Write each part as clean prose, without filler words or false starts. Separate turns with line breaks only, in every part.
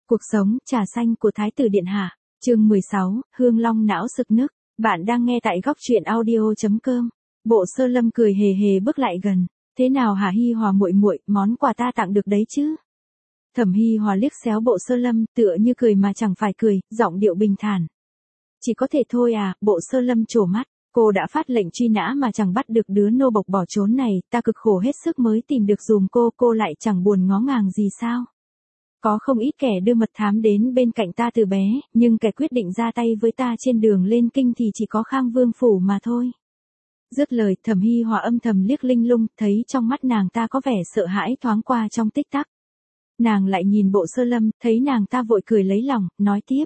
Cuộc sống, trà xanh của Thái tử Điện Hạ, chương 16, Hương Long não sực nức. Bạn đang nghe tại góc truyện audio.com. Bộ Sơ Lâm cười hề hề bước lại gần. Thế nào hả Hi Hòa muội muội, món quà ta tặng được đấy chứ? Thẩm Hi Hòa liếc xéo Bộ Sơ Lâm, tựa như cười mà chẳng phải cười, giọng điệu bình thản. Chỉ có thể thôi à, Bộ Sơ Lâm trổ mắt. Cô đã phát lệnh truy nã mà chẳng bắt được đứa nô bộc bỏ trốn này, ta cực khổ hết sức mới tìm được dùm cô lại chẳng buồn ngó ngàng gì sao? Có không ít kẻ đưa mật thám đến bên cạnh ta từ bé, nhưng kẻ quyết định ra tay với ta trên đường lên kinh thì chỉ có Khang Vương Phủ mà thôi. Dứt lời, Thẩm Hi Hòa âm thầm liếc Linh Lung, thấy trong mắt nàng ta có vẻ sợ hãi thoáng qua trong tích tắc. Nàng lại nhìn Bộ Sơ Lâm, thấy nàng ta vội cười lấy lòng, nói tiếp.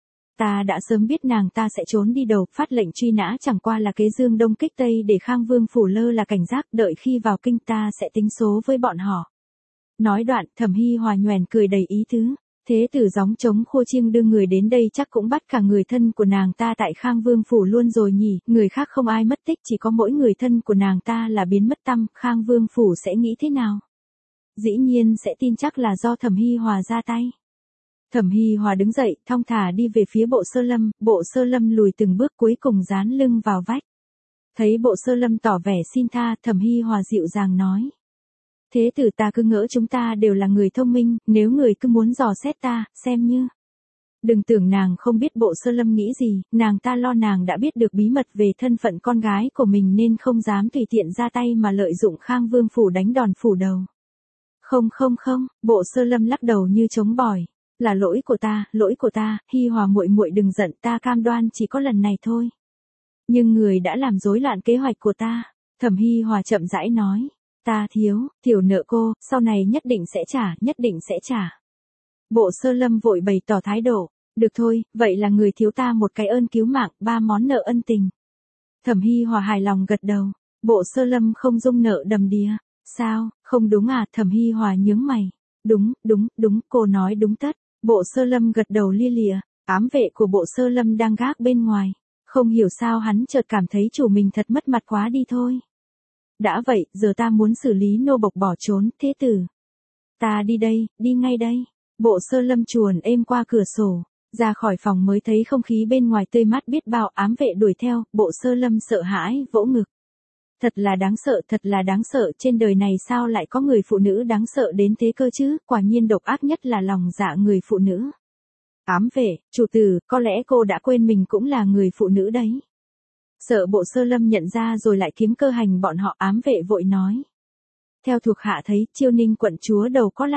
Ta đã sớm biết nàng ta sẽ trốn đi đâu, phát lệnh truy nã chẳng qua là kế dương đông kích tây để Khang Vương Phủ lơ là cảnh giác, đợi khi vào kinh ta sẽ tính số với bọn họ. Nói đoạn, Thẩm Hi Hòa nhoẻn cười đầy ý tứ. Thế tử gióng trống khô chiêng đưa người đến đây chắc cũng bắt cả người thân của nàng ta tại Khang Vương Phủ luôn rồi nhỉ, người khác không ai mất tích, chỉ có mỗi người thân của nàng ta là biến mất tăm, Khang Vương Phủ sẽ nghĩ thế nào? Dĩ nhiên sẽ tin chắc là do Thẩm Hi Hòa ra tay. Thẩm Hi Hòa đứng dậy, thong thả đi về phía Bộ Sơ Lâm lùi từng bước cuối cùng dán lưng vào vách. Thấy Bộ Sơ Lâm tỏ vẻ xin tha, Thẩm Hi Hòa dịu dàng nói. Thế tử ta cứ ngỡ chúng ta đều là người thông minh, nếu người cứ muốn dò xét ta, xem như. Đừng tưởng nàng không biết Bộ Sơ Lâm nghĩ gì, nàng ta lo nàng đã biết được bí mật về thân phận con gái của mình nên không dám tùy tiện ra tay mà lợi dụng Khang Vương Phủ đánh đòn phủ đầu. Không, Bộ Sơ Lâm lắc đầu như chống bỏi. Là lỗi của ta, Hi Hòa muội muội đừng giận, ta cam đoan chỉ có lần này thôi. Nhưng người đã làm rối loạn kế hoạch của ta, Thẩm Hi Hòa chậm rãi nói. Ta tiểu nợ cô, sau này nhất định sẽ trả. Bộ Sơ Lâm vội bày tỏ thái độ. Được thôi, vậy là người thiếu ta một cái ơn cứu mạng, 3 món nợ ân tình. Thẩm Hi Hòa hài lòng gật đầu. Bộ Sơ Lâm không dung nợ đầm đìa. Sao, không đúng à? Thẩm Hi Hòa nhướng mày. Đúng, cô nói đúng tất. Bộ Sơ Lâm gật đầu lia lịa. Ám vệ của Bộ Sơ Lâm đang gác bên ngoài. Không hiểu sao hắn chợt cảm thấy chủ mình thật mất mặt quá đi thôi. Đã vậy, giờ ta muốn xử lý nô bộc bỏ trốn, thế tử. Ta đi ngay đây. Bộ Sơ Lâm chuồn êm qua cửa sổ, ra khỏi phòng mới thấy không khí bên ngoài tươi mát biết bao, ám vệ đuổi theo, Bộ Sơ Lâm sợ hãi, vỗ ngực. Thật là đáng sợ, trên đời này sao lại có người phụ nữ đáng sợ đến thế cơ chứ, quả nhiên độc ác nhất là lòng dạ người phụ nữ. Ám vệ, chủ tử, có lẽ cô đã quên mình cũng là người phụ nữ đấy. Sợ Bộ Sơ Lâm nhận ra rồi lại kiếm cơ hành bọn họ, ám vệ vội nói. Theo thuộc hạ thấy, Chiêu Ninh quận chúa đâu có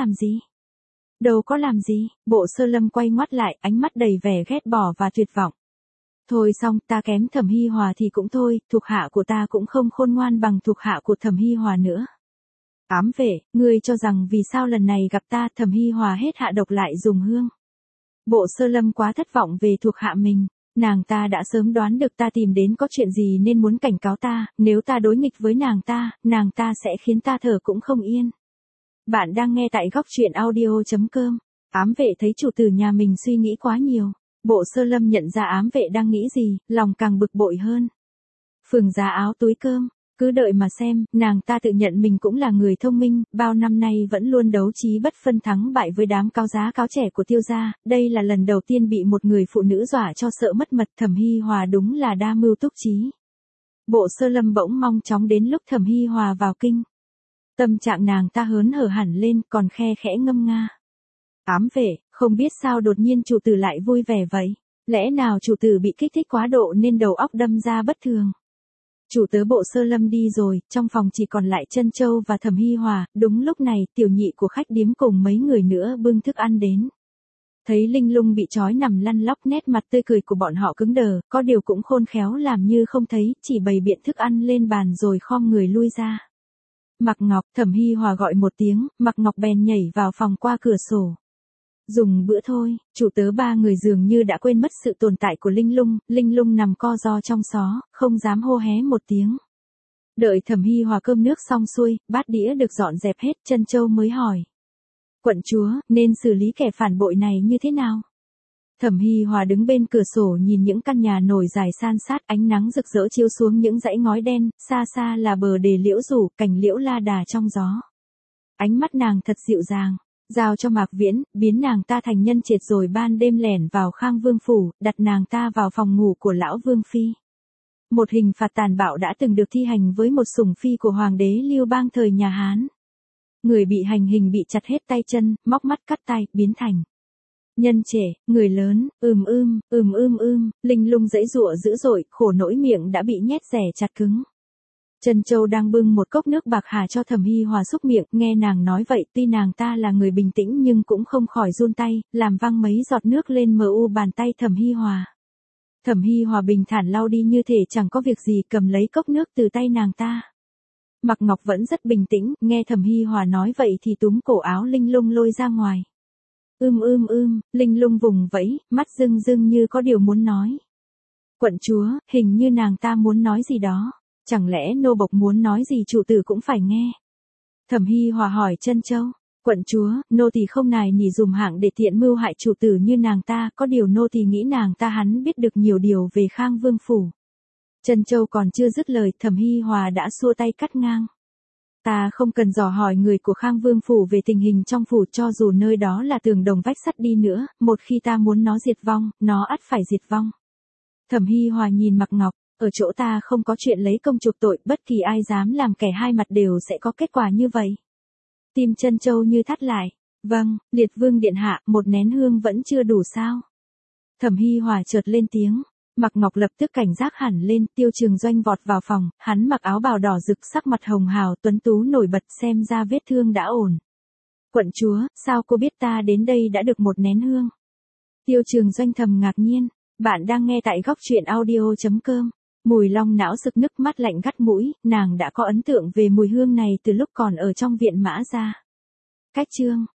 làm gì, Bộ Sơ Lâm quay ngoắt lại, ánh mắt đầy vẻ ghét bỏ và tuyệt vọng. Thôi xong, ta kém Thẩm Hi Hòa thì cũng thôi, thuộc hạ của ta cũng không khôn ngoan bằng thuộc hạ của Thẩm Hi Hòa nữa. Ám vệ, ngươi cho rằng vì sao lần này gặp ta Thẩm Hi Hòa hết hạ độc lại dùng hương. Bộ Sơ Lâm quá thất vọng về thuộc hạ mình. Nàng ta đã sớm đoán được ta tìm đến có chuyện gì nên muốn cảnh cáo ta, nếu ta đối nghịch với nàng ta sẽ khiến ta thở cũng không yên. Bạn đang nghe tại góc truyện audio.com. Ám vệ thấy chủ tử nhà mình suy nghĩ quá nhiều. Bộ Sơ Lâm nhận ra ám vệ đang nghĩ gì, lòng càng bực bội hơn. Phường giá áo túi cơm, cứ đợi mà xem, nàng ta tự nhận mình cũng là người thông minh, bao năm nay vẫn luôn đấu trí bất phân thắng bại với đám cáo giá cáo trẻ của Tiêu gia, đây là lần đầu tiên bị một người phụ nữ dọa cho sợ mất mật. Thẩm Hi Hòa đúng là đa mưu túc trí. Bộ Sơ Lâm bỗng mong chóng đến lúc Thẩm Hi Hòa vào kinh. Tâm trạng nàng ta hớn hở hẳn lên, còn khe khẽ ngâm nga. Ám vệ, không biết sao đột nhiên chủ tử lại vui vẻ vậy, lẽ nào chủ tử bị kích thích quá độ nên đầu óc đâm ra bất thường. Chủ tớ Bộ Sơ Lâm đi rồi, trong phòng chỉ còn lại Trân Châu và Thẩm Hi Hòa, đúng lúc này, tiểu nhị của khách điếm cùng mấy người nữa bưng thức ăn đến. Thấy Linh Lung bị trói nằm lăn lóc, nét mặt tươi cười của bọn họ cứng đờ, có điều cũng khôn khéo làm như không thấy, chỉ bày biện thức ăn lên bàn rồi khom người lui ra. Mặc Ngọc, Thẩm Hi Hòa gọi một tiếng, Mặc Ngọc bèn nhảy vào phòng qua cửa sổ. Dùng bữa thôi, chủ tớ ba người dường như đã quên mất sự tồn tại của Linh Lung nằm co ro trong xó, không dám hô hé một tiếng. Đợi Thẩm Hi Hòa cơm nước xong xuôi, bát đĩa được dọn dẹp hết, Trân Châu mới hỏi. Quận chúa, nên xử lý kẻ phản bội này như thế nào? Thẩm Hi Hòa đứng bên cửa sổ nhìn những căn nhà nổi dài san sát, ánh nắng rực rỡ chiếu xuống những dãy ngói đen, xa xa là bờ đề liễu rủ, cành liễu la đà trong gió. Ánh mắt nàng thật dịu dàng. Giao cho Mạc Viễn, biến nàng ta thành nhân triệt rồi ban đêm lẻn vào Khang Vương phủ, đặt nàng ta vào phòng ngủ của lão Vương Phi. Một hình phạt tàn bạo đã từng được thi hành với một sủng phi của Hoàng đế Lưu Bang thời nhà Hán. Người bị hành hình bị chặt hết tay chân, móc mắt cắt tay, biến thành nhân trẻ, người lớn, linh lung giãy giụa dữ dội, khổ nỗi miệng đã bị nhét rẻ chặt cứng. Trân Châu đang bưng một cốc nước bạc hà cho Thẩm Hi Hòa xúc miệng, nghe nàng nói vậy, tuy nàng ta là người bình tĩnh nhưng cũng không khỏi run tay, làm văng mấy giọt nước lên bàn tay Thẩm Hi Hòa. Thẩm Hi Hòa bình thản lau đi như thể chẳng có việc gì, cầm lấy cốc nước từ tay nàng ta. Mạc Ngọc vẫn rất bình tĩnh, nghe Thẩm Hi Hòa nói vậy thì túm cổ áo Linh Lung lôi ra ngoài. Linh Lung vùng vẫy, mắt rưng rưng như có điều muốn nói. Quận chúa, hình như nàng ta muốn nói gì đó. Chẳng lẽ nô bộc muốn nói gì chủ tử cũng phải nghe? Thẩm Hi Hòa hỏi Trân Châu. Quận chúa, nô tỳ không nài nỉ dùm hạng để tiện mưu hại chủ tử như nàng ta, có điều nô tỳ nghĩ nàng ta hắn biết được nhiều điều về Khang Vương phủ. Trân Châu còn chưa dứt lời, Thẩm Hi Hòa đã xua tay cắt ngang. Ta không cần dò hỏi người của Khang Vương phủ về tình hình trong phủ, cho dù nơi đó là tường đồng vách sắt đi nữa, một khi ta muốn nó diệt vong, nó ắt phải diệt vong. Thẩm Hi Hòa nhìn Mạc Ngọc, ở chỗ ta không có chuyện lấy công chuộc tội, bất kỳ ai dám làm kẻ hai mặt đều sẽ có kết quả như vậy. Tim Trân Châu như thắt lại. Vâng, liệt vương điện hạ, một nén hương vẫn chưa đủ sao? Thẩm Hi Hòa chợt lên tiếng. Mạc Ngọc lập tức cảnh giác hẳn lên, Tiêu Trường Doanh vọt vào phòng, hắn mặc áo bào đỏ rực, sắc mặt hồng hào tuấn tú nổi bật, xem ra vết thương đã ổn. Quận chúa, sao cô biết ta đến đây đã được một nén hương? Tiêu Trường Doanh thầm ngạc nhiên. Bạn đang nghe tại góc truyện audio.com. Mùi long não sực nức, mắt lạnh gắt mũi, nàng đã có ấn tượng về mùi hương này từ lúc còn ở trong viện Mã gia. Cách chương